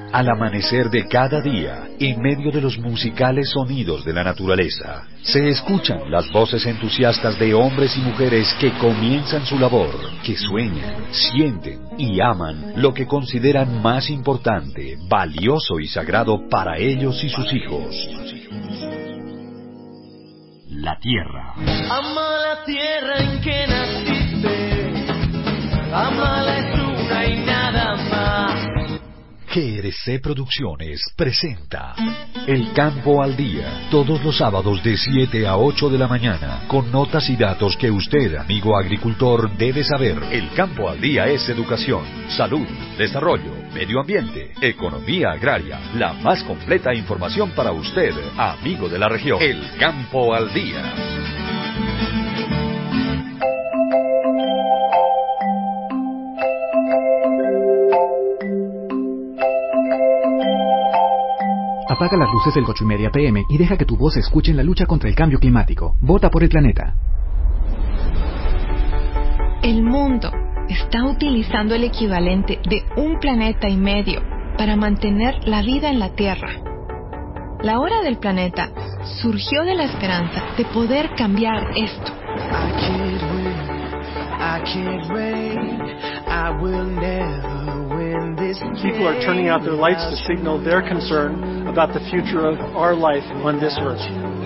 Al amanecer de cada día, en medio de los musicales sonidos de la naturaleza, se escuchan las voces entusiastas de hombres y mujeres que comienzan su labor, que sueñan, sienten y aman lo que consideran más importante, valioso y sagrado para ellos y sus hijos. La tierra. Ama la tierra en que naciste, amala es una y nada más. GRC Producciones presenta El Campo al Día, todos los sábados de 7 a 8 de la mañana, con notas y datos que usted, amigo agricultor, debe saber. El Campo al Día es educación, salud, desarrollo, medio ambiente, economía agraria, la más completa información para usted, amigo de la región. El Campo al Día. Apaga las luces del 8:30 p.m. y deja que tu voz se escuche en la lucha contra el cambio climático. Vota por el planeta. El mundo está utilizando el equivalente de 1,5 planetas para mantener la vida en la Tierra. La hora del planeta surgió de la esperanza de poder cambiar esto. People are turning out their lights to signal their concern about the future of our life on this earth.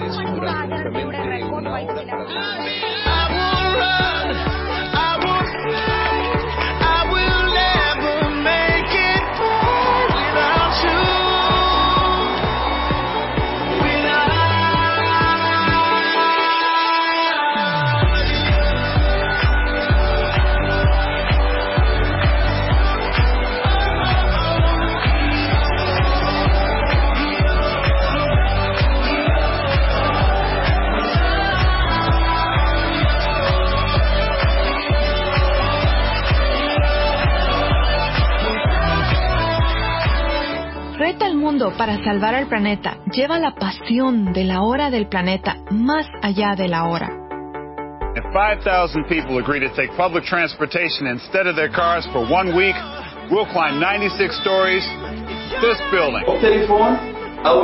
Reta al mundo para salvar al planeta. Lleva la pasión de la hora del planeta más allá de la hora. If 5,000 people agree to take public transportation instead of their cars for 1 week, we'll climb 96 stories this building. I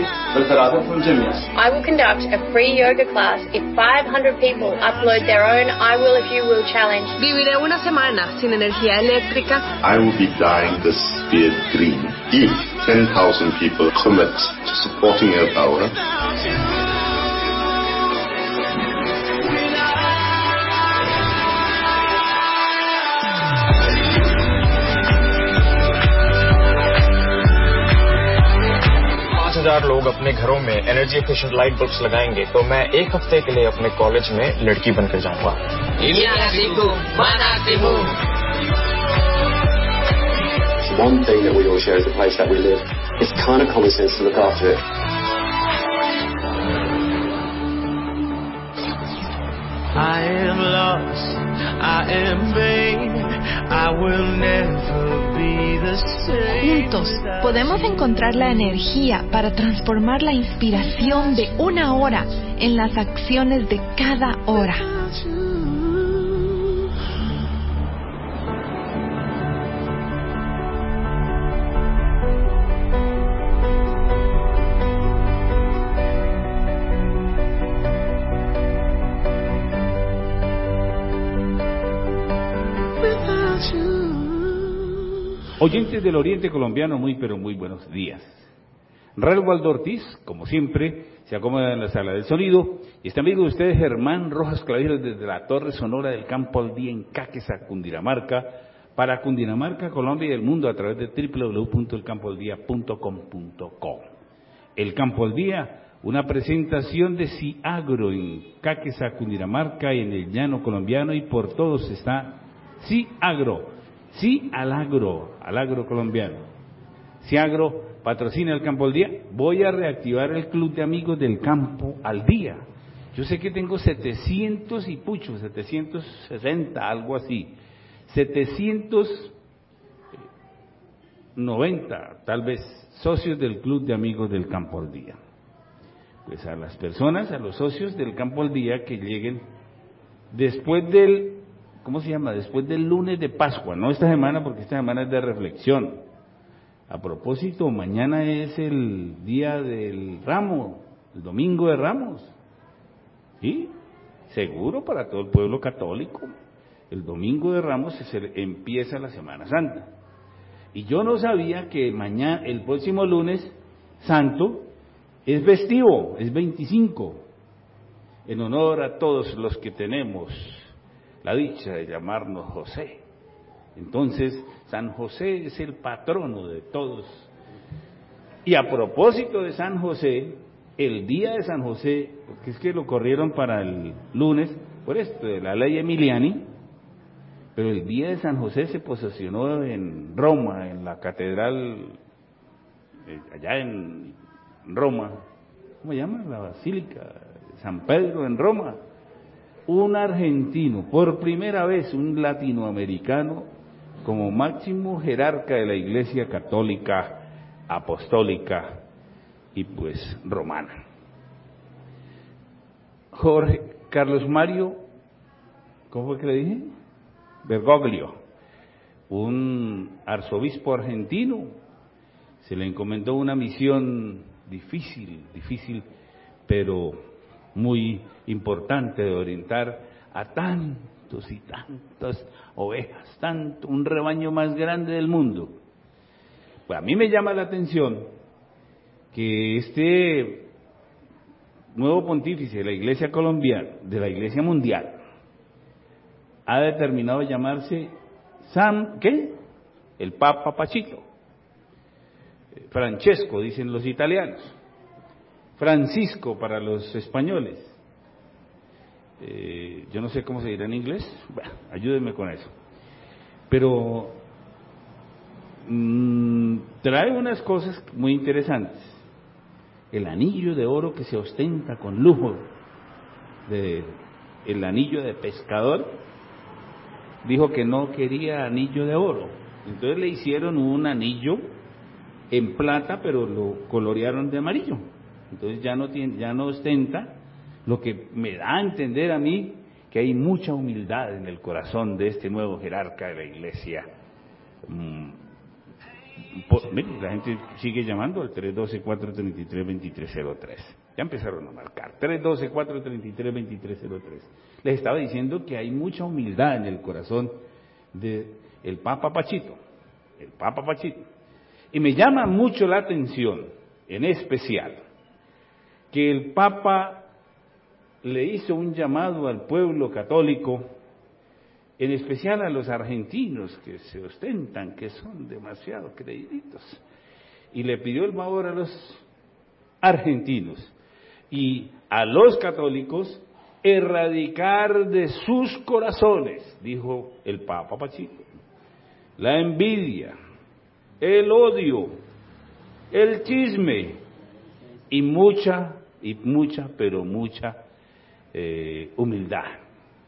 will conduct a free yoga class if 500 people upload their own I Will If You Will challenge. Viviré una semana sin energía eléctrica. I will be dyeing the spear green if 10,000 people commit to supporting El Power. लोग अपने घरों में energy efficient light bulbs लगाएंगे तो मैं 1 हफ्ते के लिए अपने कॉलेज में लड़की बनकर जाऊंगा। One thing that we all share is the place that we live. It's kind of common sense to look after it. I am lost, I am vain, I will never be the same. Juntos podemos encontrar la energía para transformar la inspiración de 1 hora en las acciones de cada hora. Oyentes del Oriente Colombiano, muy pero muy buenos días. Ralvaldo Ortiz, como siempre, se acomoda en la sala del sonido. Y está amigo de ustedes, Germán Rojas Clavijo, desde la Torre Sonora del Campo al Día en Cáqueza, Cundinamarca, para Cundinamarca, Colombia y el mundo a través de www.elcampoaldía.com.co. El Campo al Día, una presentación de CIAGRO en Cáqueza, Cundinamarca y en el llano colombiano, y por todos está CIAGRO. Sí al agro colombiano. Si agro patrocina el Campo al Día, voy a reactivar el Club de Amigos del Campo al Día. Yo sé que tengo 760, algo así. 790, tal vez, socios del Club de Amigos del Campo al Día. Pues a las personas, a los socios del Campo al Día que lleguen después del ¿cómo se llama? Después del lunes de Pascua, no esta semana porque esta semana es de reflexión. A propósito, mañana es el día del ramo, el domingo de Ramos. ¿Sí? Seguro para todo el pueblo católico. El domingo de Ramos empieza la Semana Santa. Y yo no sabía que mañana, el próximo lunes santo, es festivo, es 25, en honor a todos los que tenemos la dicha de llamarnos José. Entonces, San José es el patrono de todos. Y a propósito de San José, el día de San José, porque es que lo corrieron para el lunes, por esto de la ley Emiliani, pero el día de San José se posesionó en Roma, en la catedral, allá en Roma, ¿cómo se llama? La Basílica de San Pedro en Roma. Un argentino, por primera vez un latinoamericano, como máximo jerarca de la Iglesia Católica, Apostólica y pues romana. Jorge Carlos Mario, ¿cómo fue que le dije? Bergoglio, un arzobispo argentino, se le encomendó una misión difícil, pero muy importante de orientar a tantos y tantas ovejas, un rebaño más grande del mundo. Pues a mí me llama la atención que este nuevo pontífice de la Iglesia colombiana, de la Iglesia mundial, ha determinado llamarse el Papa Pachito. Francesco, dicen los italianos. Francisco para los españoles. Yo no sé cómo se dirá en inglés. Bueno, ayúdenme con eso. Pero trae unas cosas muy interesantes. El anillo de oro que se ostenta con lujo, el anillo de pescador. Dijo que no quería anillo de oro, entonces le hicieron un anillo en plata, pero lo colorearon de amarillo, entonces ya no ostenta, lo que me da a entender a mí que hay mucha humildad en el corazón de este nuevo jerarca de la Iglesia. Miren, la gente sigue llamando al 312-433-2303. Ya empezaron a marcar, 312-433-2303. Les estaba diciendo que hay mucha humildad en el corazón del Papa Pachito, Y me llama mucho la atención, en especial, que el Papa le hizo un llamado al pueblo católico, en especial a los argentinos que se ostentan, que son demasiado creíditos, y le pidió el favor a los argentinos y a los católicos erradicar de sus corazones, dijo el Papa Pachito, la envidia, el odio, el chisme y mucha humildad,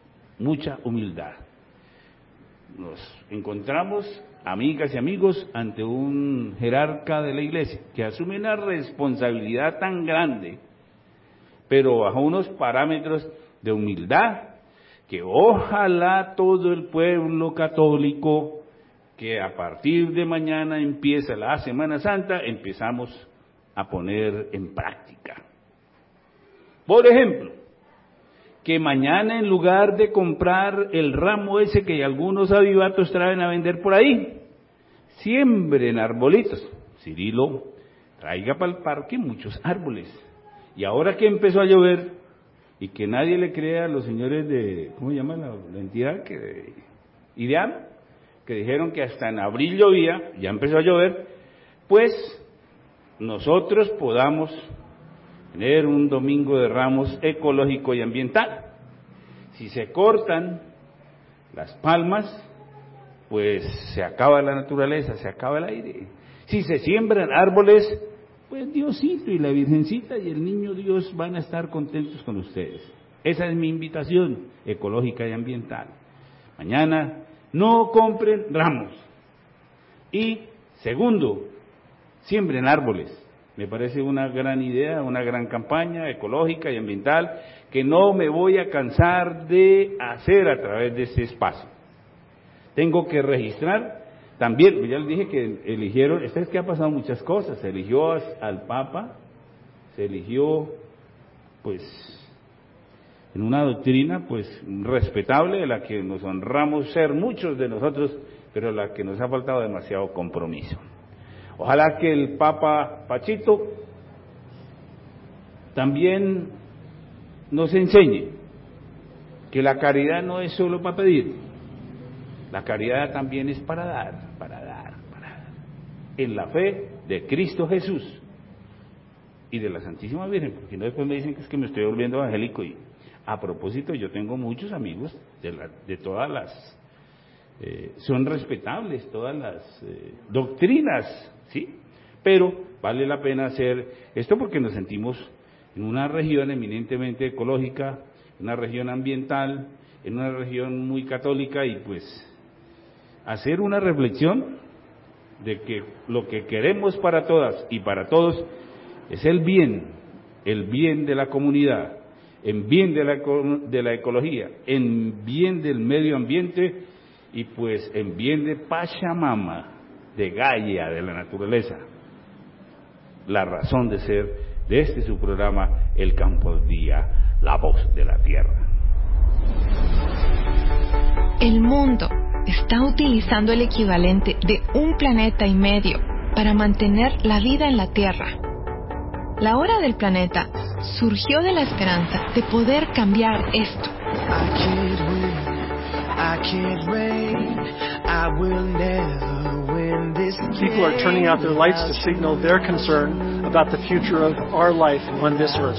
Nos encontramos, amigas y amigos, ante un jerarca de la Iglesia que asume una responsabilidad tan grande, pero bajo unos parámetros de humildad, que ojalá todo el pueblo católico, que a partir de mañana empieza la Semana Santa, empezamos a poner en práctica. Por ejemplo, que mañana en lugar de comprar el ramo ese que algunos avivatos traen a vender por ahí, siembren arbolitos. Cirilo, traiga para el parque muchos árboles. Y ahora que empezó a llover, y que nadie le crea a los señores de, ¿cómo se llama la entidad? IDEAM, que dijeron que hasta en abril llovía, ya empezó a llover, pues nosotros podamos tener un domingo de Ramos ecológico y ambiental. Si se cortan las palmas, pues se acaba la naturaleza, se acaba el aire. Si se siembran árboles, pues Diosito y la Virgencita y el Niño Dios van a estar contentos con ustedes. Esa es mi invitación ecológica y ambiental. Mañana no compren ramos. Y segundo, siembren árboles. Me parece una gran idea, una gran campaña ecológica y ambiental que no me voy a cansar de hacer a través de este espacio. Tengo que registrar También, ya les dije que eligieron, es que ha pasado muchas cosas, se eligió al Papa, se eligió, pues, en una doctrina, pues, respetable, de la que nos honramos ser muchos de nosotros, pero la que nos ha faltado demasiado compromiso. Ojalá que el Papa Pachito también nos enseñe que la caridad no es solo para pedir, la caridad también es para dar, en la fe de Cristo Jesús y de la Santísima Virgen, porque no después me dicen que es que me estoy volviendo evangélico. Y a propósito, yo tengo muchos amigos de todas las, son respetables todas las doctrinas, ¿sí? Pero vale la pena hacer esto porque nos sentimos en una región eminentemente ecológica, una región ambiental, en una región muy católica, y pues hacer una reflexión de que lo que queremos para todas y para todos es el bien de la comunidad, en bien de la ecología, en bien del medio ambiente y pues en bien de Pachamama, de Gaia, de la naturaleza. La razón de ser de este su programa, El Campo al Día, la voz de la tierra. El mundo está utilizando el equivalente de un planeta y medio para mantener la vida en la Tierra. La hora del planeta surgió de la esperanza de poder cambiar esto. People are turning out their lights to signal their concern about the future of our life on this earth.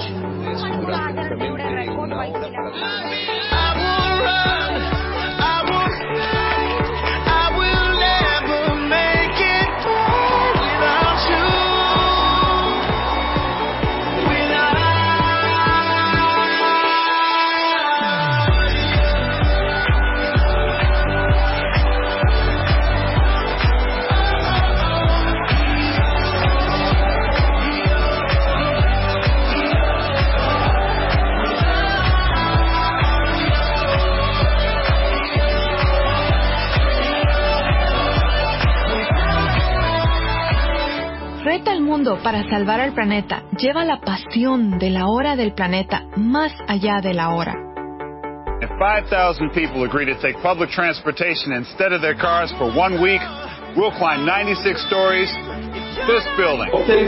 Reta al mundo para salvar al planeta. Lleva la pasión de la hora del planeta más allá de la hora. If 5,000 people agree to take public transportation instead of their cars for 1 week, we'll climb 96 stories, this building.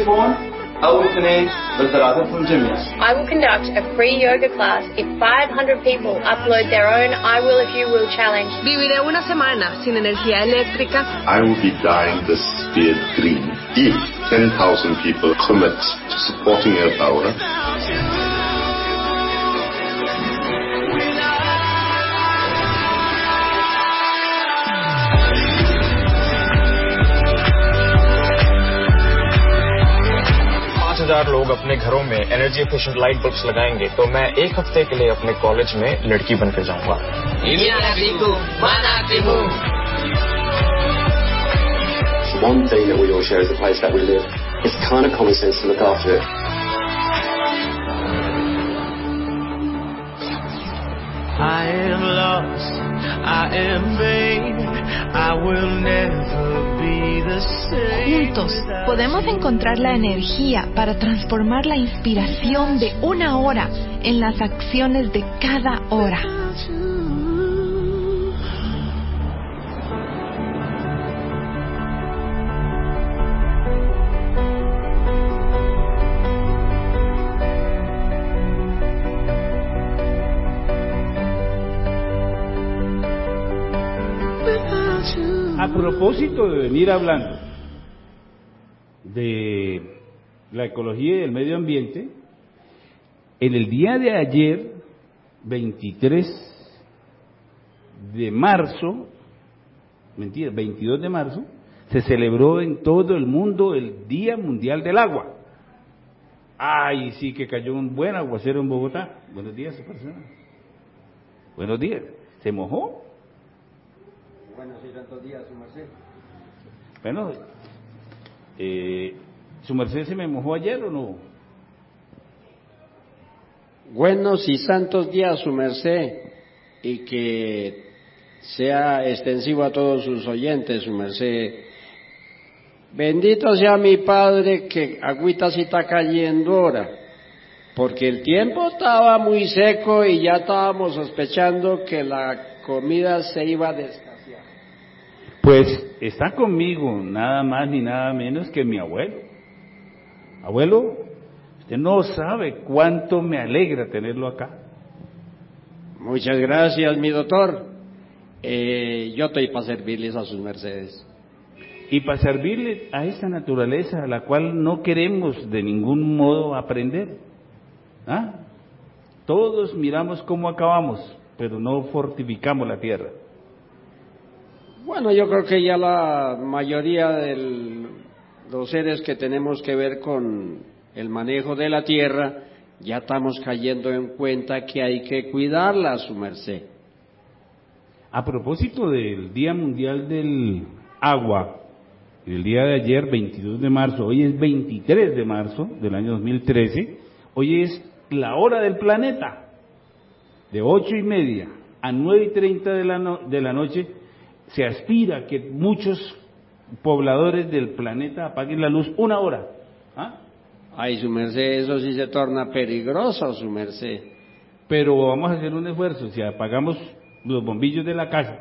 I will conduct a free yoga class if 500 people upload their own I Will If You Will challenge. Viviré una semana sin energía eléctrica. I will be dyeing this beard green if 10,000 people commit to supporting Earth Hour. लोग अपने घरों में energy efficient light bulbs लगाएंगे तो मैं एक हफ्ते के लिए अपने कॉलेज में लड़की बनकर जाऊंगा। One thing that we all share is the place that we live. It's kind of common sense to look after it. I am lost, I am vain, I will never be the same. Juntos podemos encontrar la energía para transformar la inspiración de una hora en las acciones de cada hora. A propósito de venir hablando de la ecología y el medio ambiente, en el día de ayer, 22 de marzo, se celebró en todo el mundo el Día Mundial del Agua. Ay, sí que cayó un buen aguacero en Bogotá. Buenos días, persona. Buenos días. ¿Se mojó? Buenos y tantos días, su merced. Bueno, ¿su merced se me mojó ayer o no? Buenos y santos días, su merced, y que sea extensivo a todos sus oyentes, su merced. Bendito sea mi Padre que agüita sí está cayendo ahora, porque el tiempo estaba muy seco y ya estábamos sospechando que la comida se iba a descasear. Pues está conmigo nada más ni nada menos que mi abuelo. Abuelo, usted no sabe cuánto me alegra tenerlo acá. Muchas gracias, mi doctor. Yo estoy para servirles a sus mercedes. Y para servirle a esa naturaleza a la cual no queremos de ningún modo aprender. ¿Ah? Todos miramos cómo acabamos, pero no fortificamos la tierra. Bueno, yo creo que ya la mayoría de los seres que tenemos que ver con el manejo de la tierra, ya estamos cayendo en cuenta que hay que cuidarla, su merced. A propósito del Día Mundial del Agua, el día de ayer, 22 de marzo, hoy es 23 de marzo del año 2013, hoy es la hora del planeta, de 8:30 a 9:30 de la noche, se aspira que muchos pobladores del planeta apaguen la luz una hora. ¿Ah? Ay, su merced, eso sí se torna peligroso, su merced. Pero vamos a hacer un esfuerzo, si apagamos los bombillos de la casa,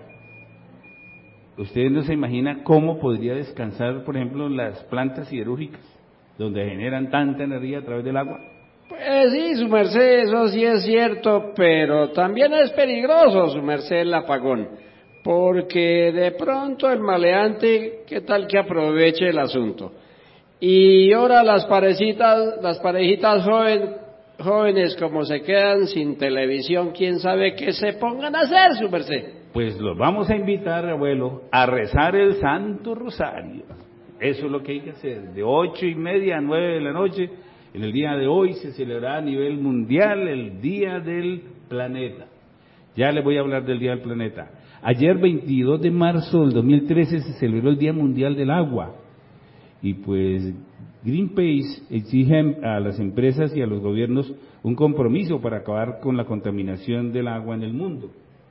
ustedes no se imaginan cómo podría descansar, por ejemplo, las plantas siderúrgicas, donde generan tanta energía a través del agua. Pues sí, su merced, eso sí es cierto, pero también es peligroso, su merced, el apagón, porque de pronto el maleante, ¿qué tal que aproveche el asunto? Y ahora las parejitas jóvenes como se quedan sin televisión, quién sabe qué se pongan a hacer, su merced. Pues los vamos a invitar, abuelo, a rezar el Santo Rosario. Eso es lo que hay que hacer, de 8:30 a 9 de la noche. En el día de hoy se celebrará a nivel mundial el Día del Planeta. Ya les voy a hablar del Día del Planeta. Ayer, 22 de marzo del 2013, se celebró el Día Mundial del Agua. Y pues Greenpeace exige a las empresas y a los gobiernos un compromiso para acabar con la contaminación del agua en el mundo.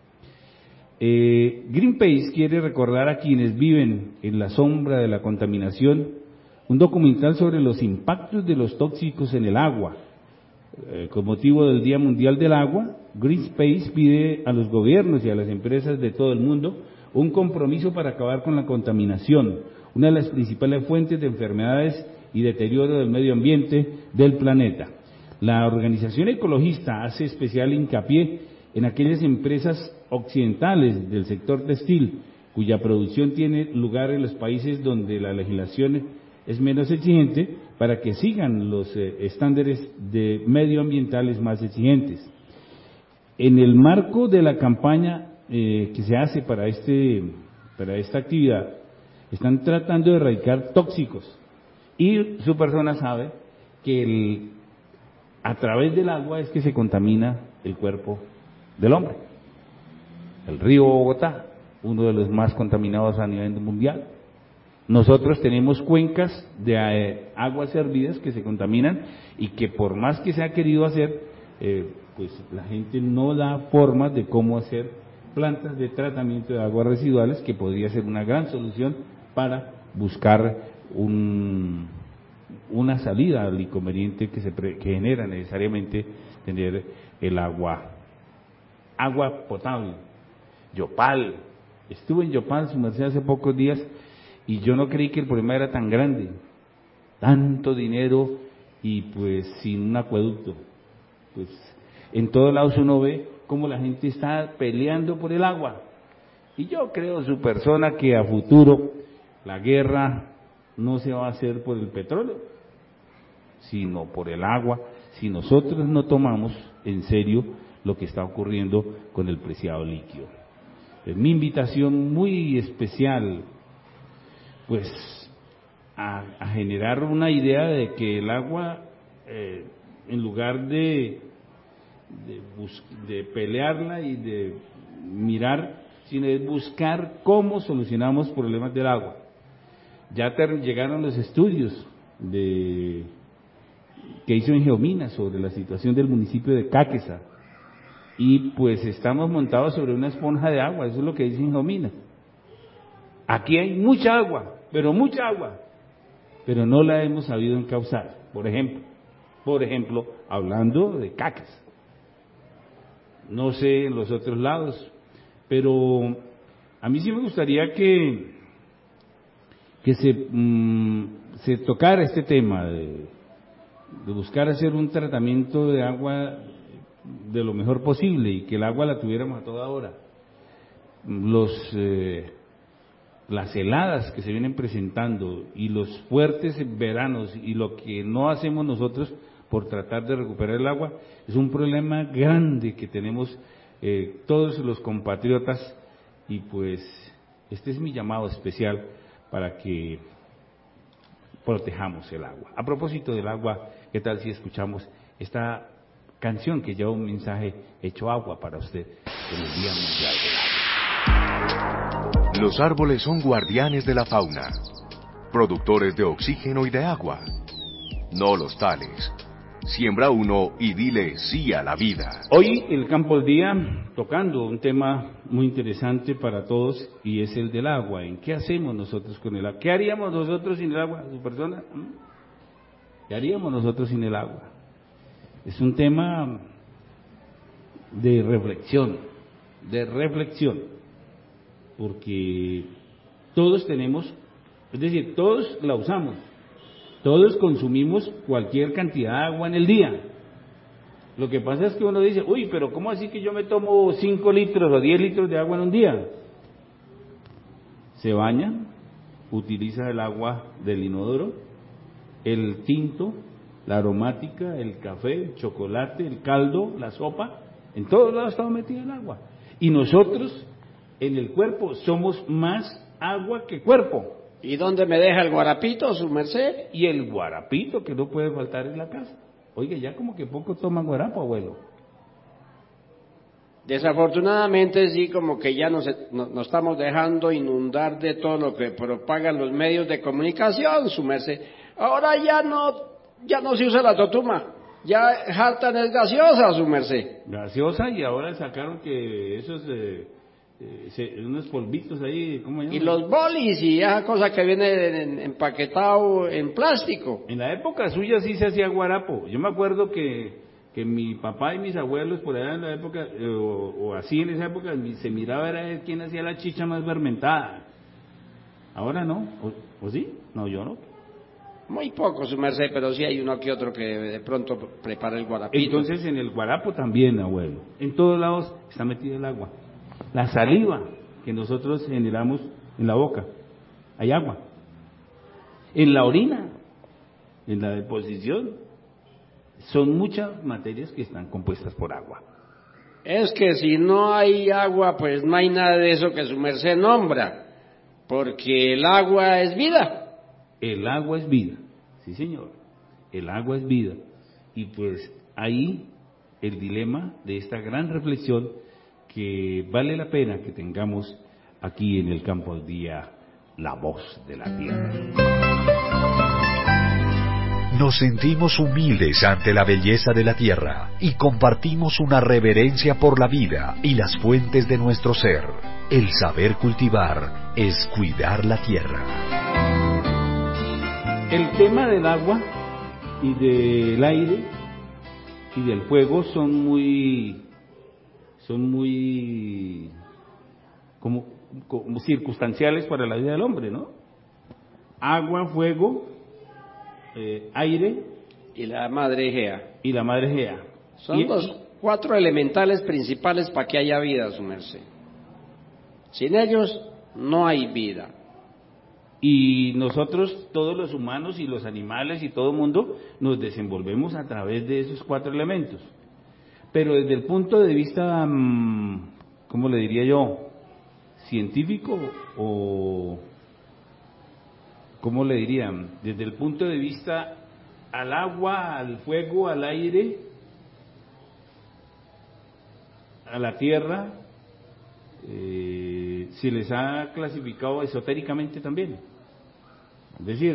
Greenpeace quiere recordar a quienes viven en la sombra de la contaminación un documental sobre los impactos de los tóxicos en el agua. Con motivo del Día Mundial del Agua, Greenpeace pide a los gobiernos y a las empresas de todo el mundo un compromiso para acabar con la contaminación, una de las principales fuentes de enfermedades y deterioro del medio ambiente del planeta. La organización ecologista hace especial hincapié en aquellas empresas occidentales del sector textil, cuya producción tiene lugar en los países donde la legislación es menos exigente, para que sigan los estándares de medioambientales más exigentes. En el marco de la campaña que se hace para esta actividad, están tratando de erradicar tóxicos, y su persona sabe que a través del agua es que se contamina el cuerpo del hombre. El río Bogotá, uno de los más contaminados a nivel mundial. Nosotros tenemos cuencas de aguas hervidas que se contaminan y que por más que se ha querido hacer, pues la gente no da formas de cómo hacer plantas de tratamiento de aguas residuales, que podría ser una gran solución para buscar una salida al inconveniente que genera necesariamente tener el agua potable. Yopal, estuve en Yopal, su merced, hace pocos días, y yo no creí que el problema era tan grande, tanto dinero y pues sin un acueducto. Pues en todos lados uno ve cómo la gente está peleando por el agua, y yo creo, su persona, que a futuro la guerra no se va a hacer por el petróleo, sino por el agua, si nosotros no tomamos en serio lo que está ocurriendo con el preciado líquido. Es mi invitación muy especial, pues, a generar una idea de que el agua, en lugar de pelearla y de mirar, sino es buscar cómo solucionamos problemas del agua. Ya llegaron los estudios que hizo en Geomina sobre la situación del municipio de Cáqueza, y pues estamos montados sobre una esponja de agua, eso es lo que dice Jomina. Aquí hay mucha agua, pero mucha agua, pero no la hemos sabido encauzar. Por ejemplo, hablando de Caques. No sé en los otros lados, pero a mí sí me gustaría que se tocara este tema de buscar hacer un tratamiento de agua de lo mejor posible y que el agua la tuviéramos a toda hora. Las heladas que se vienen presentando y los fuertes veranos y lo que no hacemos nosotros por tratar de recuperar el agua es un problema grande que tenemos todos los compatriotas, y pues este es mi llamado especial para que protejamos el agua. A propósito del agua, ¿qué tal si escuchamos esta canción que lleva un mensaje hecho agua para usted en el Día Mundial del Agua? Los árboles son guardianes de la fauna, productores de oxígeno y de agua. No los tales. Siembra uno y dile sí a la vida. Hoy el Campo al Día tocando un tema muy interesante para todos, y es el del agua. ¿En qué hacemos nosotros con el agua? ¿Qué haríamos nosotros sin el agua, su persona? ¿Qué haríamos nosotros sin el agua? Es un tema de reflexión, porque todos tenemos, es decir, todos la usamos. Todos consumimos cualquier cantidad de agua en el día. Lo que pasa es que uno dice, uy, pero ¿cómo así que yo me tomo 5 litros o 10 litros de agua en un día? Se baña, utiliza el agua del inodoro, el tinto, la aromática, el café, el chocolate, el caldo, la sopa, en todos lados está metida el agua. Y nosotros, en el cuerpo, somos más agua que cuerpo. ¿Y dónde me deja el guarapito, su merced? Y el guarapito, que no puede faltar en la casa. Oiga, ya como que poco toman guarapo, abuelo. Desafortunadamente sí, como que ya nos estamos dejando inundar de todo lo que propagan los medios de comunicación, su merced. Ahora ya no se usa la totuma, ya jaltan es gaseosa, su merced. Gaseosa, y ahora sacaron que esos unos polvitos ahí, ¿cómo se llama? Y los bolis y esa cosa que viene empaquetado en plástico. En la época suya sí se hacía guarapo. Yo me acuerdo que mi papá y mis abuelos por allá en la época, o así en esa época, se miraba a ver quién hacía la chicha más fermentada. Ahora no, ¿o sí? No, yo no. Muy poco, su merced, pero sí hay uno que otro que de pronto prepara el guarapito. Entonces en el guarapo también, abuelo. En todos lados está metida el agua. La saliva que nosotros generamos en la boca, hay agua. En la orina, en la deposición, son muchas materias que están compuestas por agua. Es que si no hay agua, pues no hay nada de eso que su merced nombra, porque el agua es vida. El agua es vida, sí señor, el agua es vida. Y pues ahí el dilema de esta gran reflexión que vale la pena que tengamos aquí en el Campo al Día, la voz de la tierra. Nos sentimos humildes ante la belleza de la tierra y compartimos una reverencia por la vida y las fuentes de nuestro ser. El saber cultivar es cuidar la tierra. El tema del agua y del aire y del fuego son muy como circunstanciales para la vida del hombre, ¿no? Agua, fuego, aire y la madre Gea. Son los 4 elementales principales para que haya vida, su merced. Sin ellos no hay vida. Y nosotros, todos los humanos y los animales y todo el mundo, nos desenvolvemos a través de esos 4 elementos. Pero desde el punto de vista, ¿cómo le diría yo? Científico, o ¿cómo le dirían? Desde el punto de vista al agua, al fuego, al aire, a la tierra, se les ha clasificado esotéricamente también. Es decir,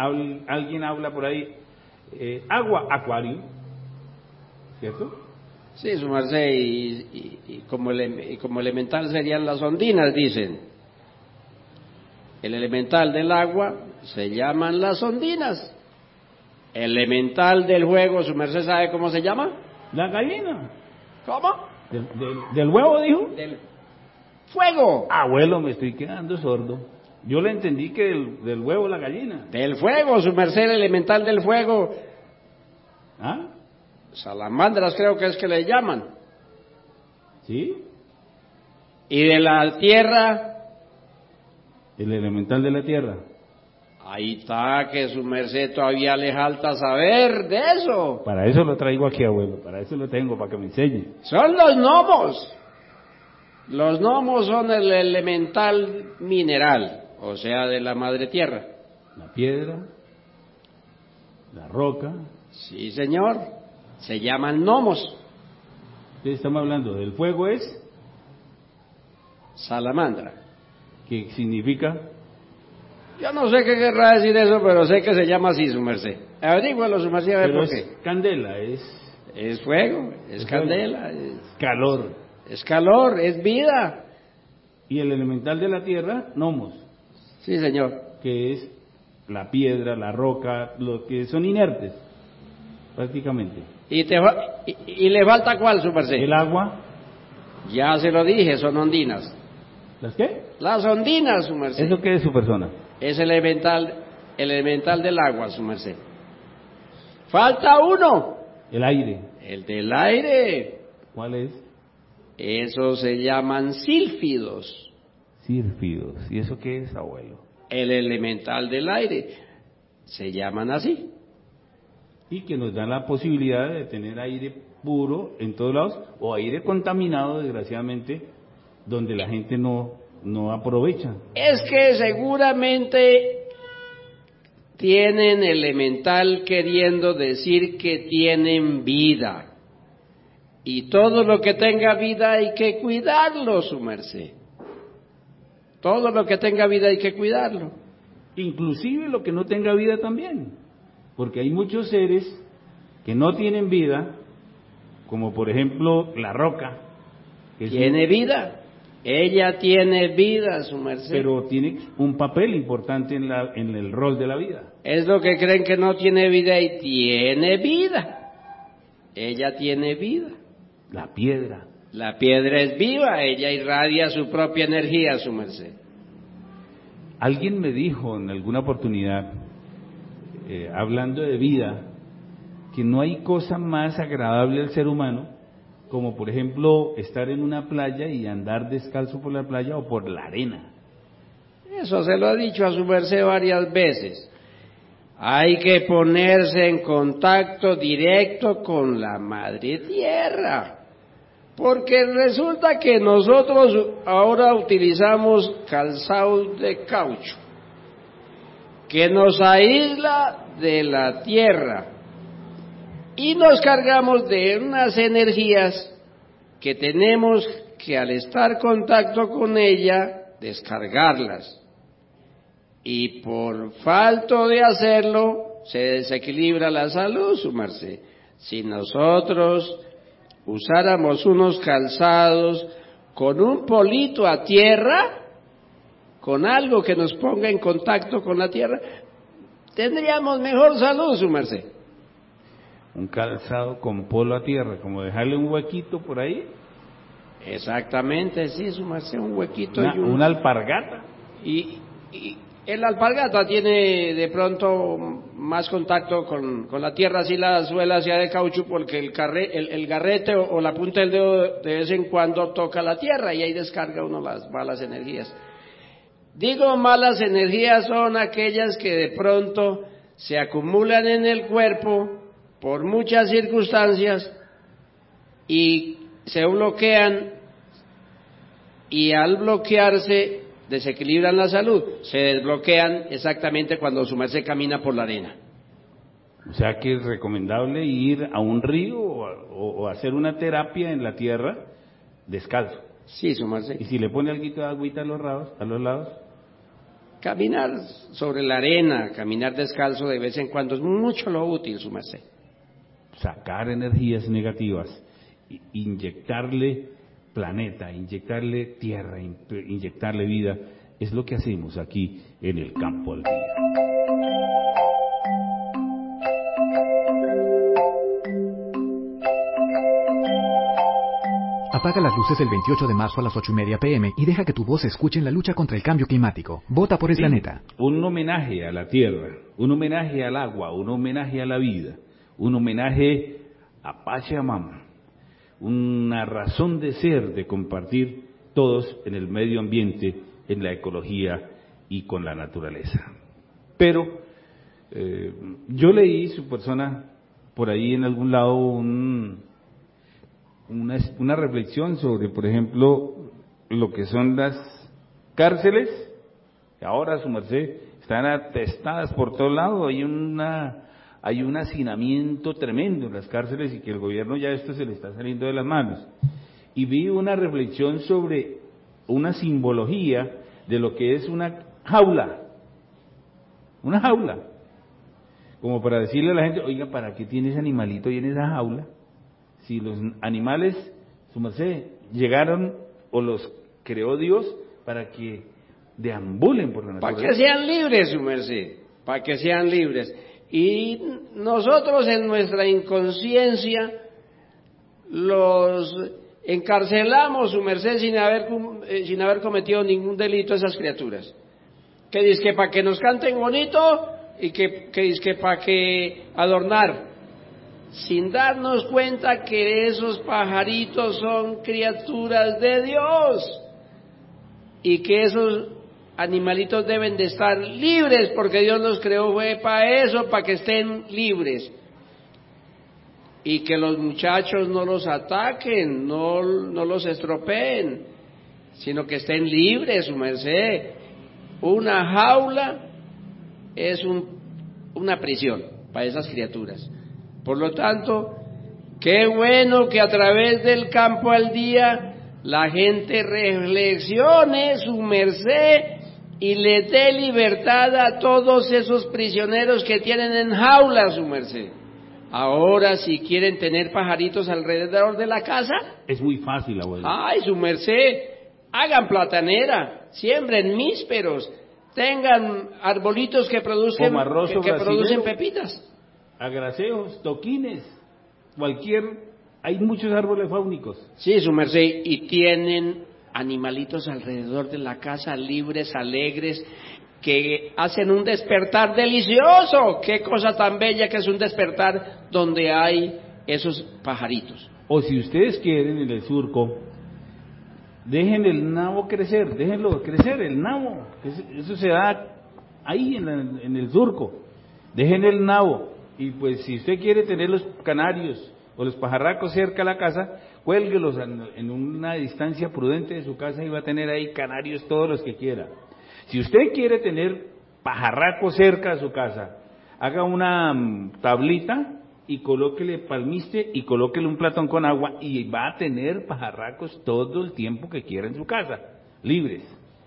alguien habla por ahí, agua, acuario, ¿cierto? Sí, su merced, y como elemental serían las ondinas, dicen. El elemental del agua se llaman las ondinas. Elemental del fuego, su merced sabe cómo se llama. La gallina. ¿Cómo? ¿Del huevo, dijo? Del fuego. Abuelo, me estoy quedando sordo. Yo le entendí que del huevo la gallina. Del fuego, su merced, el elemental del fuego. ¿Ah? Salamandras creo que es que le llaman. ¿Sí? Y de la tierra. El elemental de la tierra. Ahí está, que su merced todavía le falta saber de eso. Para eso lo traigo aquí, abuelo. Para eso lo tengo, para que me enseñe. Son los gnomos. Los gnomos son el elemental mineral, o sea, de la madre tierra. La piedra, la roca. Sí, señor. Se llaman gnomos. Entonces estamos hablando del fuego es salamandra. ¿Qué significa? Yo no sé qué querrá decir eso, pero sé que se llama así, su merced. Averígüelo, su merced, a ver por qué. Es candela, es fuego, es candela, es calor. Es calor, es vida. Y el elemental de la tierra, gnomos. Sí, señor. Que es la piedra, la roca, los que son inertes, prácticamente. ¿Y le falta cuál, su merced? El agua. Ya se lo dije, son ondinas. ¿Las qué? Las ondinas, su merced. ¿Eso qué es, su persona? Es el elemental del agua, su merced. Falta uno. El aire. El del aire. ¿Cuál es? Eso se llaman sílfidos. Sílfidos. ¿Y eso qué es, abuelo? El elemental del aire. Se llaman así. Y que nos dan la posibilidad de tener aire puro en todos lados, o aire contaminado, desgraciadamente, donde la gente no aprovecha. Es que seguramente tienen elemental queriendo decir que tienen vida. Y todo lo que tenga vida hay que cuidarlo, su merced. Todo lo que tenga vida hay que cuidarlo. Inclusive lo que no tenga vida también. Porque hay muchos seres que no tienen vida, como por ejemplo la roca. Que ¿Tiene vida? Ella tiene vida, su merced. Pero tiene un papel importante en el rol de la vida. Es lo que creen que no tiene vida y tiene vida. Ella tiene vida. La piedra. La piedra es viva, ella irradia su propia energía, su merced. Alguien me dijo en alguna oportunidad, hablando de vida, que no hay cosa más agradable al ser humano como por ejemplo estar en una playa y andar descalzo por la playa o por la arena. Eso se lo he dicho a su merced varias veces. Hay que ponerse en contacto directo con la madre tierra, porque resulta que nosotros ahora utilizamos calzado de caucho, que nos aísla de la tierra, y nos cargamos de unas energías que tenemos que al estar en contacto con ella, descargarlas. Y por falta de hacerlo, se desequilibra la salud, su merced. Si nosotros usáramos unos calzados con un polito a tierra, con algo que nos ponga en contacto con la tierra, tendríamos mejor salud, su merced. Un calzado con polo a tierra, como dejarle un huequito por ahí. Exactamente, sí, su merced, un huequito. Una alpargata. Y el alpargata tiene de pronto más contacto con la tierra, así la suela sea de caucho, porque el garrete o la punta del dedo de vez en cuando toca la tierra y ahí descarga uno las malas energías. Digo malas energías son aquellas que de pronto se acumulan en el cuerpo por muchas circunstancias y se bloquean, y al bloquearse desequilibran la salud, se desbloquean exactamente cuando su merced camina por la arena. O sea que es recomendable ir a un río o hacer una terapia en la tierra descalzo. Sí, su merced. Y si le pone alguito de agüita a los lados. Caminar sobre la arena, caminar descalzo de vez en cuando es mucho lo útil, su merced. Sacar energías negativas. inyectarle planeta, inyectarle tierra, inyectarle vida, es lo que hacemos aquí en el Campo al Día. Apaga las luces el 28 de marzo a las 8:30 p.m. y deja que tu voz se escuche en la lucha contra el cambio climático. Vota por el planeta. Un homenaje a la tierra, un homenaje al agua, un homenaje a la vida, un homenaje a Pachamama, una razón de ser, de compartir todos en el medio ambiente, en la ecología y con la naturaleza. Pero yo leí, su persona, por ahí en algún lado, una reflexión sobre, por ejemplo, lo que son las cárceles, que ahora, su merced, están atestadas por todos lados, hay un hacinamiento tremendo en las cárceles y que el gobierno ya esto se le está saliendo de las manos. Y vi una reflexión sobre una simbología de lo que es una jaula, como para decirle a la gente, oiga, ¿para qué tiene ese animalito ahí en esa jaula? Si los animales, su merced, llegaron o los creó Dios para que deambulen por la naturaleza. Para que sean libres, su merced, para que sean libres. Y nosotros en nuestra inconsciencia los encarcelamos, su merced, sin haber cometido ningún delito a esas criaturas. Que dice que para que nos canten bonito y que dice que para que adornar, sin darnos cuenta que esos pajaritos son criaturas de Dios y que esos animalitos deben de estar libres porque Dios los creó fue para eso, para que estén libres. Y que los muchachos no los ataquen, no los estropeen, sino que estén libres, su merced. Una jaula es una prisión para esas criaturas. Por lo tanto, qué bueno que a través del Campo al Día la gente reflexione, su merced, y le dé libertad a todos esos prisioneros que tienen en jaulas, su merced. Ahora, si quieren tener pajaritos alrededor de la casa, es muy fácil, abuelo. Ay, su merced, hagan platanera, siembren mísperos, tengan arbolitos que produzcan producen pepitas. Agraceos, toquines, hay muchos árboles faunicos. Sí, su merced, y tienen animalitos alrededor de la casa, libres, alegres, que hacen un despertar delicioso. Qué cosa tan bella que es un despertar donde hay esos pajaritos. O si ustedes quieren, en el surco, dejen el nabo crecer, déjenlo crecer, el nabo, eso se da ahí en el surco, dejen el nabo. Y pues si usted quiere tener los canarios o los pajarracos cerca de la casa, cuélguelos en una distancia prudente de su casa y va a tener ahí canarios todos los que quiera. Si usted quiere tener pajarracos cerca de su casa, haga una tablita y colóquele palmiste y colóquele un platón con agua y va a tener pajarracos todo el tiempo que quiera en su casa, libres.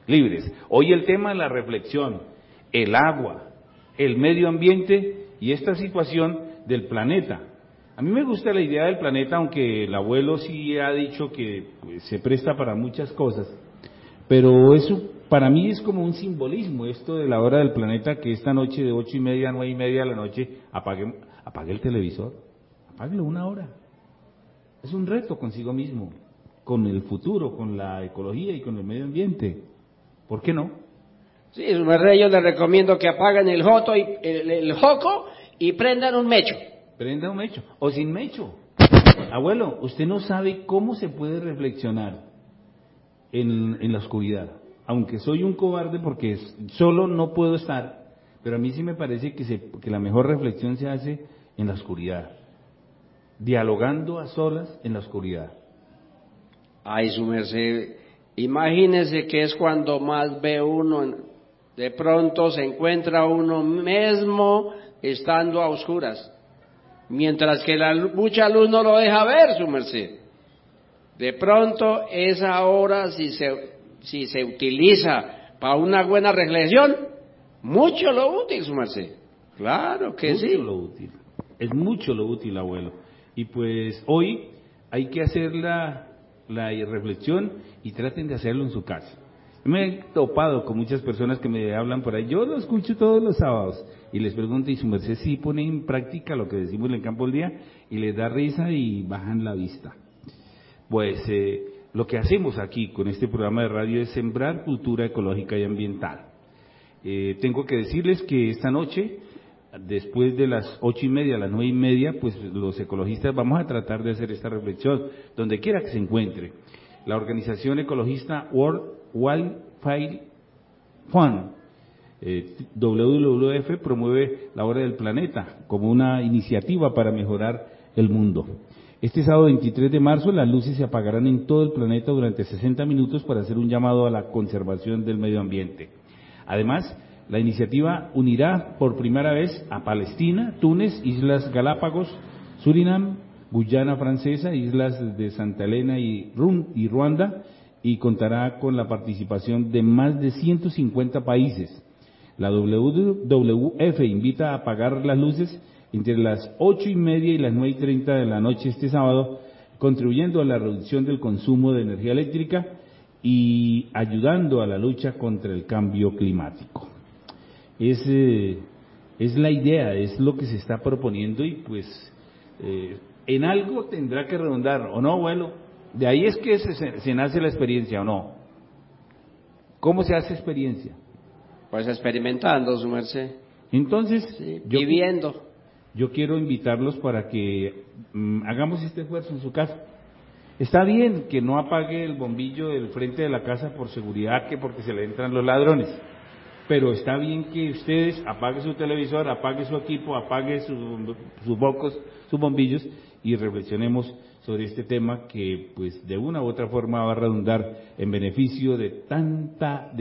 Hoy el tema de la reflexión, el agua, el medio ambiente y esta situación del planeta. A mí me gusta la idea del planeta, aunque el abuelo sí ha dicho que pues, se presta para muchas cosas, pero eso para mí es como un simbolismo, esto de la hora del planeta, que esta noche de 8:30 a 9:30 de la noche apague el televisor, apáguelo una hora. Es un reto consigo mismo, con el futuro, con la ecología y con el medio ambiente. ¿Por qué no? Sí, su merced, yo les recomiendo que apaguen el joco y prendan un mecho. Prenda un mecho, o sin mecho. Abuelo, usted no sabe cómo se puede reflexionar en la oscuridad. Aunque soy un cobarde porque solo no puedo estar, pero a mí sí me parece que la mejor reflexión se hace en la oscuridad, dialogando a solas en la oscuridad. Ay, su merced, imagínese que es cuando más ve uno, de pronto se encuentra uno mismo estando a oscuras, mientras que mucha luz no lo deja ver, su merced. De pronto esa hora, si se utiliza para una buena reflexión, mucho lo útil, su merced. Claro que sí. Es mucho lo útil, abuelo. Y pues hoy hay que hacer la reflexión y traten de hacerlo en su casa. Me he topado con muchas personas que me hablan por ahí, yo lo escucho todos los sábados, y les pregunto, ¿y su merced sí pone en práctica lo que decimos en el campo del día? Y les da risa y bajan la vista. Pues lo que hacemos aquí con este programa de radio es sembrar cultura ecológica y ambiental. Tengo que decirles que esta noche, después de las 8:30 a las 9:30, pues los ecologistas vamos a tratar de hacer esta reflexión, donde quiera que se encuentre. La organización ecologista World Wildfire Fund, WWF, promueve la Hora del Planeta como una iniciativa para mejorar el mundo. Este sábado 23 de marzo las luces se apagarán en todo el planeta durante 60 minutos para hacer un llamado a la conservación del medio ambiente. Además, la iniciativa unirá por primera vez a Palestina, Túnez, Islas Galápagos, Surinam, Guyana Francesa, Islas de Santa Elena y Ruanda, y contará con la participación de más de 150 países. La WWF invita a apagar las luces entre las 8:30 y las 9:30 de la noche este sábado, contribuyendo a la reducción del consumo de energía eléctrica y ayudando a la lucha contra el cambio climático. Es la idea, es lo que se está proponiendo y pues en algo tendrá que redundar, ¿o no, abuelo? De ahí es que se nace la experiencia, ¿o no? ¿Cómo se hace experiencia? Pues experimentando, su merced. Entonces, sí, viviendo. Yo quiero invitarlos para que hagamos este esfuerzo en su casa. Está bien que no apague el bombillo del frente de la casa por seguridad, que porque se le entran los ladrones. Pero está bien que ustedes apague su televisor, apague su equipo, apague sus focos, sus bombillos y reflexionemos sobre este tema que pues de una u otra forma va a redundar en beneficio de tanta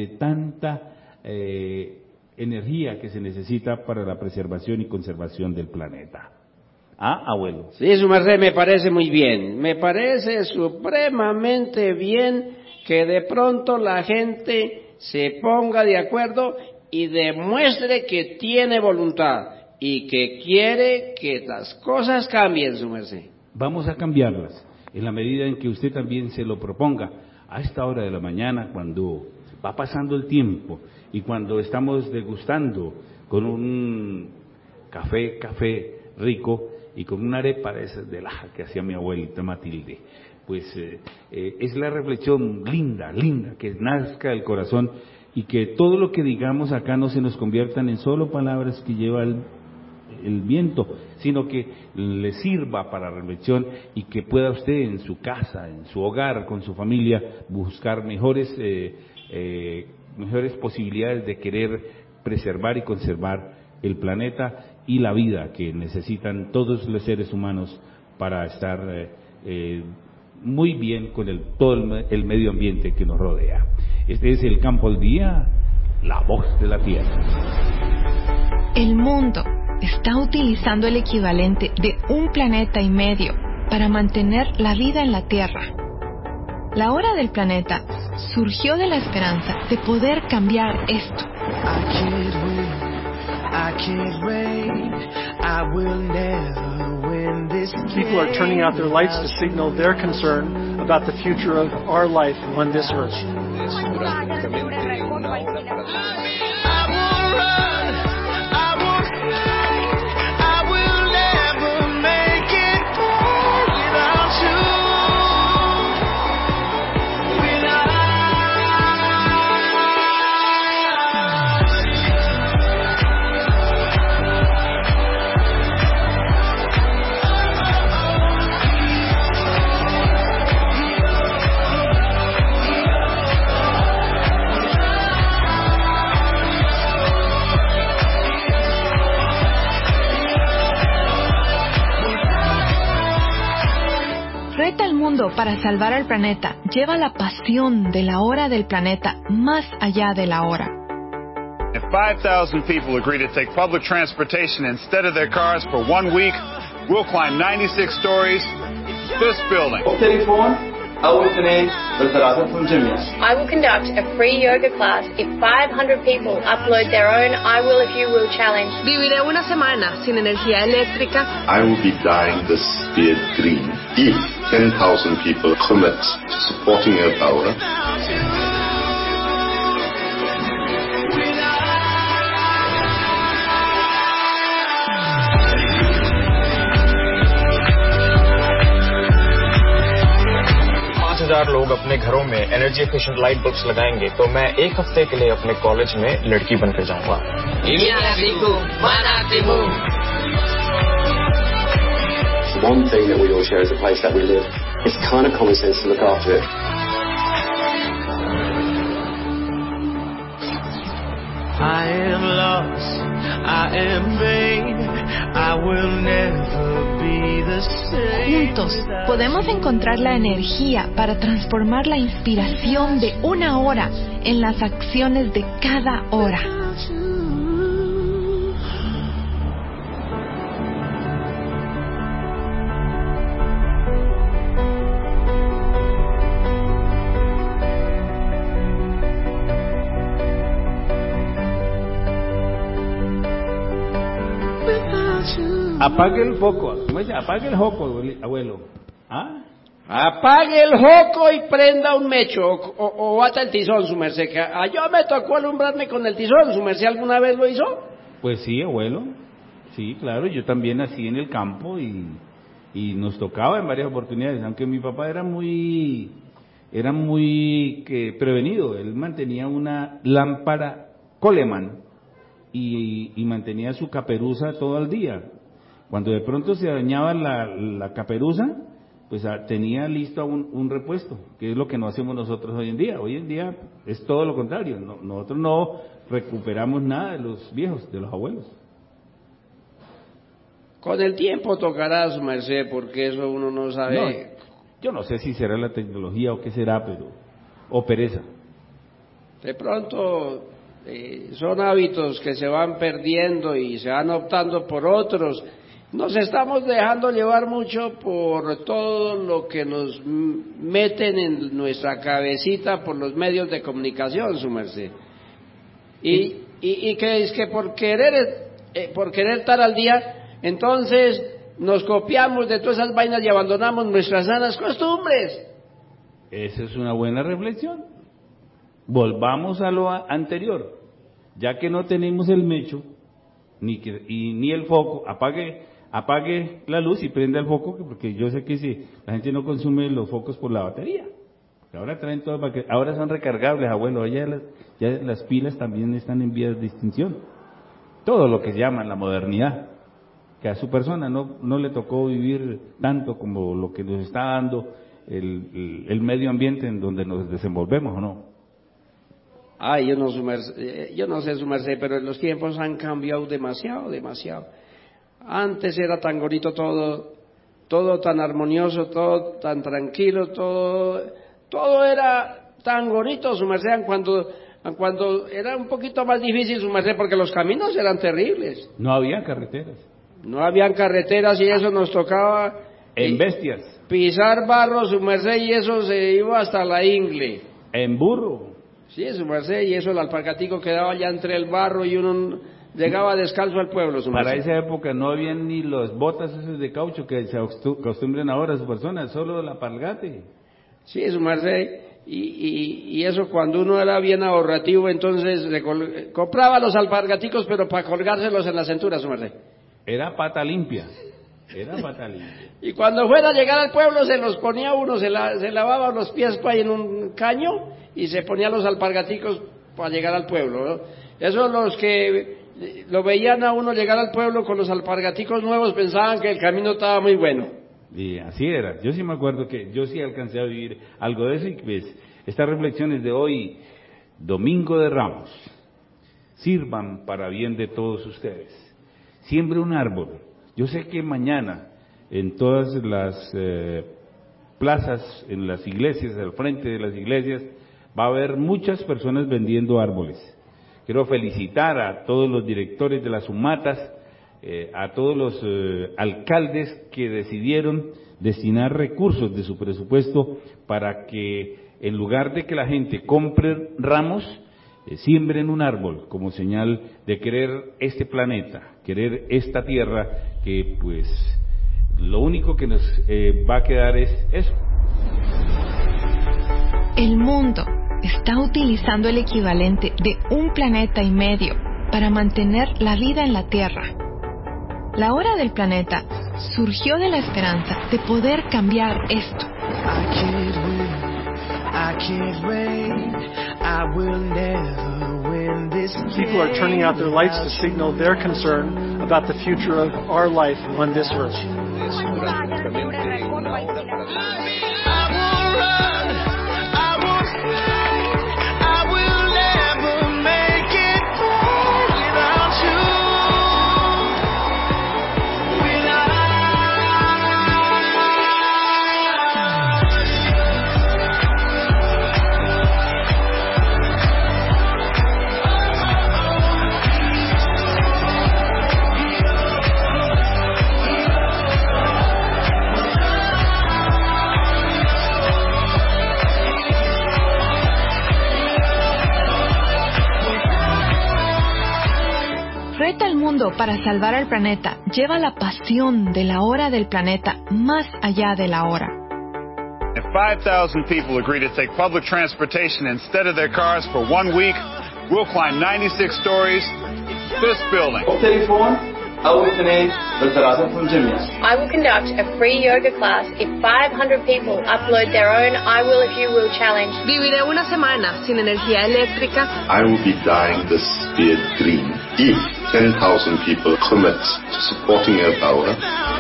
energía que se necesita para la preservación y conservación del planeta. ¿Ah, abuelo? Sí, su merced, me parece muy bien. Me parece supremamente bien que de pronto la gente se ponga de acuerdo y demuestre que tiene voluntad y que quiere que las cosas cambien, su merced. Vamos a cambiarlas en la medida en que usted también se lo proponga. A esta hora de la mañana, cuando va pasando el tiempo y cuando estamos degustando con un café rico y con una arepa de esas de laja que hacía mi abuelita Matilde, pues es la reflexión linda, que nazca del corazón y que todo lo que digamos acá no se nos conviertan en solo palabras que lleva el viento, sino que le sirva para reflexión y que pueda usted en su casa, en su hogar, con su familia, buscar mejores posibilidades de querer preservar y conservar el planeta y la vida que necesitan todos los seres humanos para estar muy bien con todo el medio ambiente que nos rodea. Este es el Campo al Día, la voz de la tierra. El mundo está utilizando el equivalente de 1,5 planetas para mantener la vida en la Tierra. La Hora del Planeta surgió de la esperanza de poder cambiar esto. People are turning out their lights to signal their concern about the future of our life on this earth. Para salvar al planeta, lleva la pasión de la Hora del Planeta más allá de la hora. If 5,000 people agree to take public transportation instead of their cars for 1 week, we'll climb 96 stories this building. Téléphone I will conduct a free yoga class if 500 people upload their own I Will If You Will challenge. Viviré una semana sin energía eléctrica. I will be dyeing the beard green if 10,000 people commit to supporting Air Power. लोग अपने घरों में energy efficient light bulbs लगाएंगे तो मैं एक हफ्ते के लिए अपने कॉलेज में लड़की बनकर जाऊंगा। One thing that we all share is the place that we live. It's kind of common sense to look after it. I am lost, I am vain, I will never be the same. Juntos podemos encontrar la energía para transformar la inspiración de una hora en las acciones de cada hora. Apague el foco. ¿Cómo dice? Apague el foco, abuelo. ¿Ah? Apague el foco y prenda un mecho, o bata el tizón, su merced. Que yo me tocó alumbrarme con el tizón, su merced, ¿alguna vez lo hizo? Pues sí, abuelo. Sí, claro, yo también nací en el campo y nos tocaba en varias oportunidades, aunque mi papá era muy prevenido. Él mantenía una lámpara Coleman y mantenía su caperuza todo el día. Cuando de pronto se dañaba la caperuza, pues tenía listo un repuesto, que es lo que no hacemos nosotros hoy en día. Hoy en día es todo lo contrario. Nosotros no recuperamos nada de los viejos, de los abuelos. Con el tiempo tocará, su merced, porque eso uno no sabe. No, yo no sé si será la tecnología o qué será, o pereza. De pronto son hábitos que se van perdiendo y se van optando por otros. Nos estamos dejando llevar mucho por todo lo que nos meten en nuestra cabecita por los medios de comunicación, su merced. Y que es que por querer estar al día, entonces nos copiamos de todas esas vainas y abandonamos nuestras sanas costumbres. Esa es una buena reflexión. Volvamos a lo anterior. Ya que no tenemos el mecho ni el foco, apague la luz y prenda el foco, porque yo sé que si la gente no consume los focos por la batería, ahora traen todo, ahora son recargables, abuelo, ya las pilas también están en vías de extinción. Todo lo que llaman la modernidad, que a su persona no le tocó vivir tanto como lo que nos está dando el medio ambiente en donde nos desenvolvemos, ¿o no? Ay, yo no sé, su merced, pero los tiempos han cambiado demasiado. Antes era tan bonito todo tan armonioso, todo tan tranquilo, todo era tan bonito, su merced, cuando era un poquito más difícil, su merced, porque los caminos eran terribles. No había carreteras. No habían carreteras y eso nos tocaba... En bestias. Pisar barro, su merced, y eso se iba hasta la ingle. En burro. Sí, su merced, y eso el alpargatico quedaba ya entre el barro y uno llegaba descalzo al pueblo, su merced. Para esa época no habían ni los botas esos de caucho que se acostumbran ahora a su persona, solo el alpargate. Sí, su merced, y eso cuando uno era bien ahorrativo, entonces compraba los alpargaticos, pero para colgárselos en la cintura, su merced. Era pata limpia. Y cuando fuera a llegar al pueblo se los ponía uno, se lavaba los pies ahí en un caño y se ponía los alpargaticos para llegar al pueblo, ¿no? Eso los que lo veían a uno llegar al pueblo con los alpargaticos nuevos pensaban que el camino estaba muy bueno. Y así era. Yo sí me acuerdo que yo sí alcancé a vivir algo de eso y pues estas reflexiones de hoy, Domingo de Ramos, sirvan para bien de todos ustedes. Siembre un árbol. Yo sé que mañana en todas las plazas, en las iglesias, al frente de las iglesias, va a haber muchas personas vendiendo árboles. Quiero felicitar a todos los directores de las humatas a todos los alcaldes que decidieron destinar recursos de su presupuesto para que en lugar de que la gente compre ramos, siembren un árbol como señal de querer este planeta, querer esta tierra, que pues lo único que nos va a quedar es eso. El mundo está utilizando el equivalente de un planeta y medio para mantener la vida en la Tierra. La hora del planeta surgió de la esperanza de poder cambiar esto. People are turning out their lights to signal their concern about the future of our life on this earth. Reta al mundo para salvar al planeta. Lleva la pasión de la hora del planeta más allá de la hora. If 5,000 people agree to take public transportation instead of their cars for 1 week, we'll climb 96 stories this building. I will conduct a free yoga class if 500 people upload their own I Will If You Will challenge. Viviré una semana sin energía eléctrica. I will be dyeing the spear green if 10,000 people commit to supporting air power.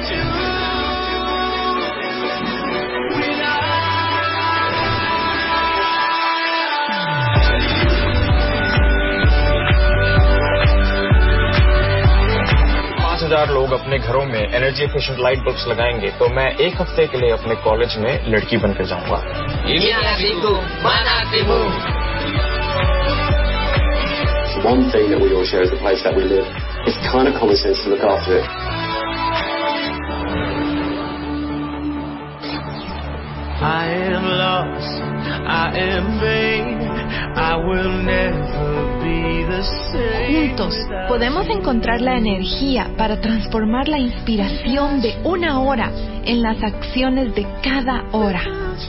लोग अपने घरों में energy efficient light bulbs लगाएंगे तो मैं एक हफ्ते के लिए अपने कॉलेज में लड़की बनकर जाऊंगा. One thing that we all share is the place that we live. It's kind of common sense to look after it. I am lost, I am vain, I will never be the same. Juntos podemos encontrar la energía para transformar la inspiración de una hora en las acciones de cada hora.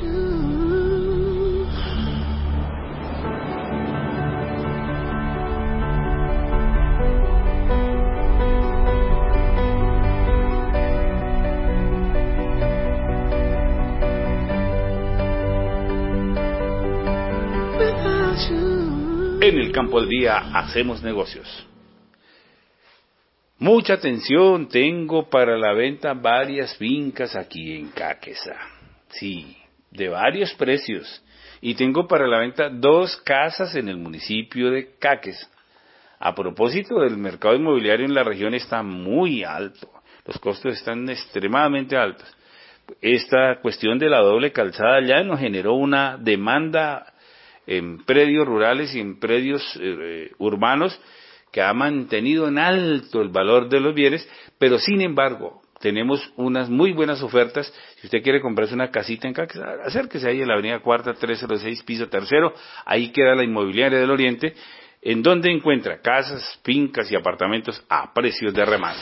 En el campo al día hacemos negocios. Mucha atención, tengo para la venta varias fincas aquí en Cáqueza. Sí, de varios precios. Y tengo para la venta 2 casas en el municipio de Cáqueza. A propósito, el mercado inmobiliario en la región está muy alto. Los costos están extremadamente altos. Esta cuestión de la doble calzada ya nos generó una demanda en predios rurales y en predios urbanos que ha mantenido en alto el valor de los bienes, pero sin embargo tenemos unas muy buenas ofertas. Si usted quiere comprarse una casita en Cáqueza, acérquese ahí en la avenida Cuarta 306, piso 3, ahí queda la Inmobiliaria del Oriente, en donde encuentra casas, fincas y apartamentos a precios de remate.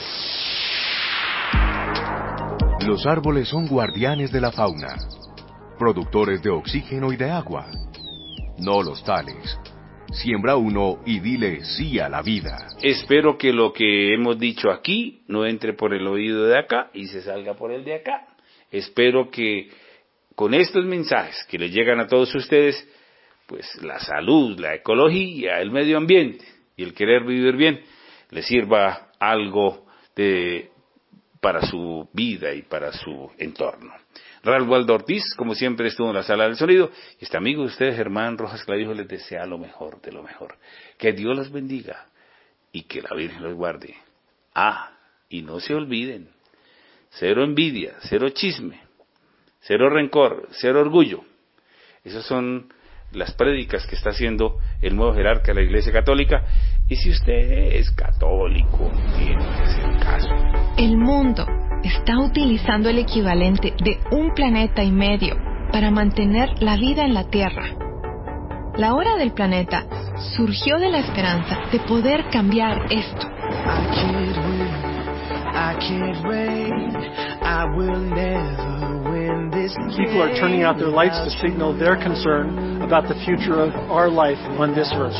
Los árboles son guardianes de la fauna, productores de oxígeno y de agua. No los tales. Siembra uno y dile sí a la vida. Espero que lo que hemos dicho aquí no entre por el oído de acá y se salga por el de acá. Espero que con estos mensajes que les llegan a todos ustedes, pues la salud, la ecología, el medio ambiente y el querer vivir bien les sirva algo para su vida y para su entorno. Ralph Waldo Ortiz, como siempre, estuvo en la sala del sonido. Y este amigo de ustedes, Germán Rojas Clavijo, les desea lo mejor de lo mejor. Que Dios los bendiga y que la Virgen los guarde. Y no se olviden, 0 envidia, 0 chisme, 0 rencor, 0 orgullo. Esas son las prédicas que está haciendo el nuevo jerarca de la Iglesia Católica, y si usted es católico, tiene que hacer caso. El mundo está utilizando el equivalente de 1,5 planetas para mantener la vida en la Tierra. La hora del planeta surgió de la esperanza de poder cambiar esto. People are turning out their lights to signal their concern about the future of our life on this earth.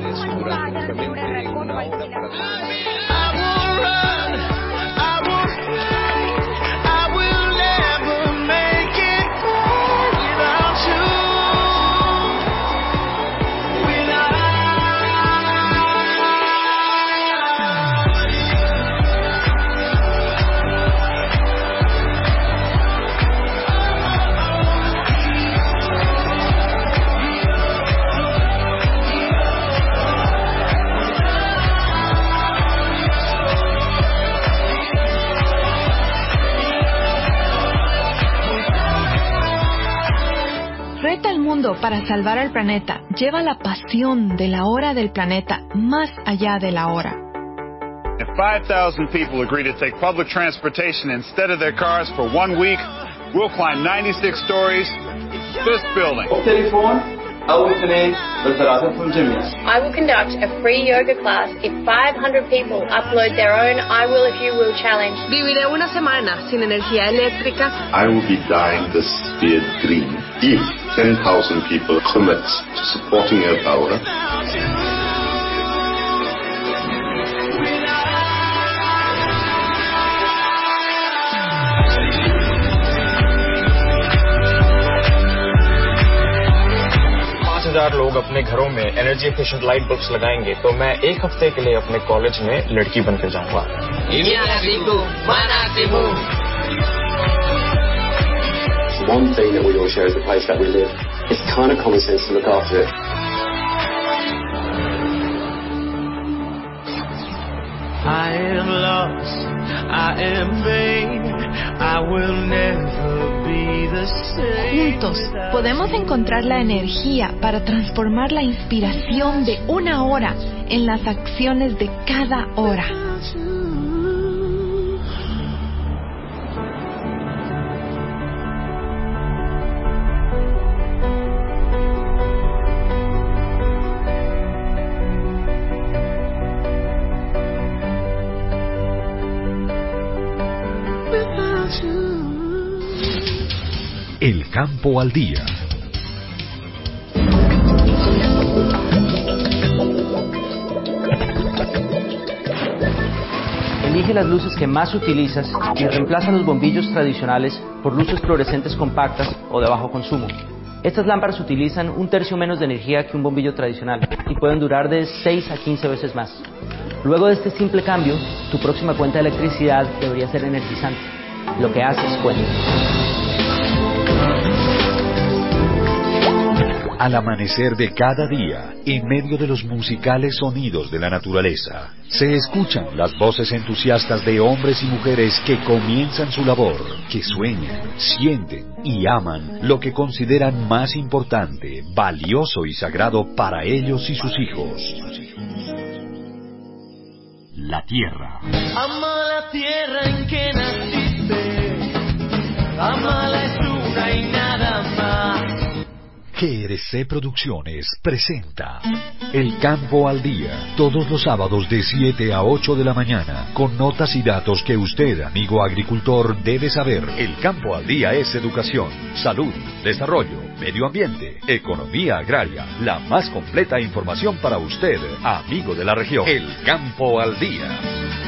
Reta al mundo para salvar al planeta. Lleva la pasión de la hora del planeta más allá de la hora. If 5,000 people agree to take public transportation instead of their cars for 1 week, we'll climb 96 stories. This building. I will conduct a free yoga class if 500 people upload their own I Will If You Will challenge. Viviré una semana sin energía eléctrica. I will be dyeing the sphere green if 10,000 people commit to supporting Earth Hour. लोग अपने घरों में energy efficient light bulbs लगाएंगे तो मैं 1 हफ्ते के लिए अपने कॉलेज में लड़की बनकर जाऊंगा। One thing that we all share is the place that we live. It's kind of common sense to look after it. I am lost, I am vain, I will never be the same. Juntos podemos encontrar la energía para transformar la inspiración de 1 hora en las acciones de cada hora. El campo al día. Elige las luces que más utilizas y reemplaza los bombillos tradicionales por luces fluorescentes compactas o de bajo consumo. Estas lámparas utilizan 1/3 menos de energía que un bombillo tradicional y pueden durar de 6 a 15 veces más. Luego de este simple cambio, tu próxima cuenta de electricidad debería ser energizante. Lo que haces cuenta. Al amanecer de cada día, en medio de los musicales sonidos de la naturaleza, se escuchan las voces entusiastas de hombres y mujeres que comienzan su labor, que sueñan, sienten y aman lo que consideran más importante, valioso y sagrado para ellos y sus hijos. La tierra. Ama la tierra en que naciste, amala es una y nada más. GRC Producciones presenta El Campo al Día, todos los sábados de 7 a 8 de la mañana, con notas y datos que usted, amigo agricultor, debe saber. El Campo al Día es educación, salud, desarrollo, medio ambiente, economía agraria, la más completa información para usted, amigo de la región. El Campo al Día.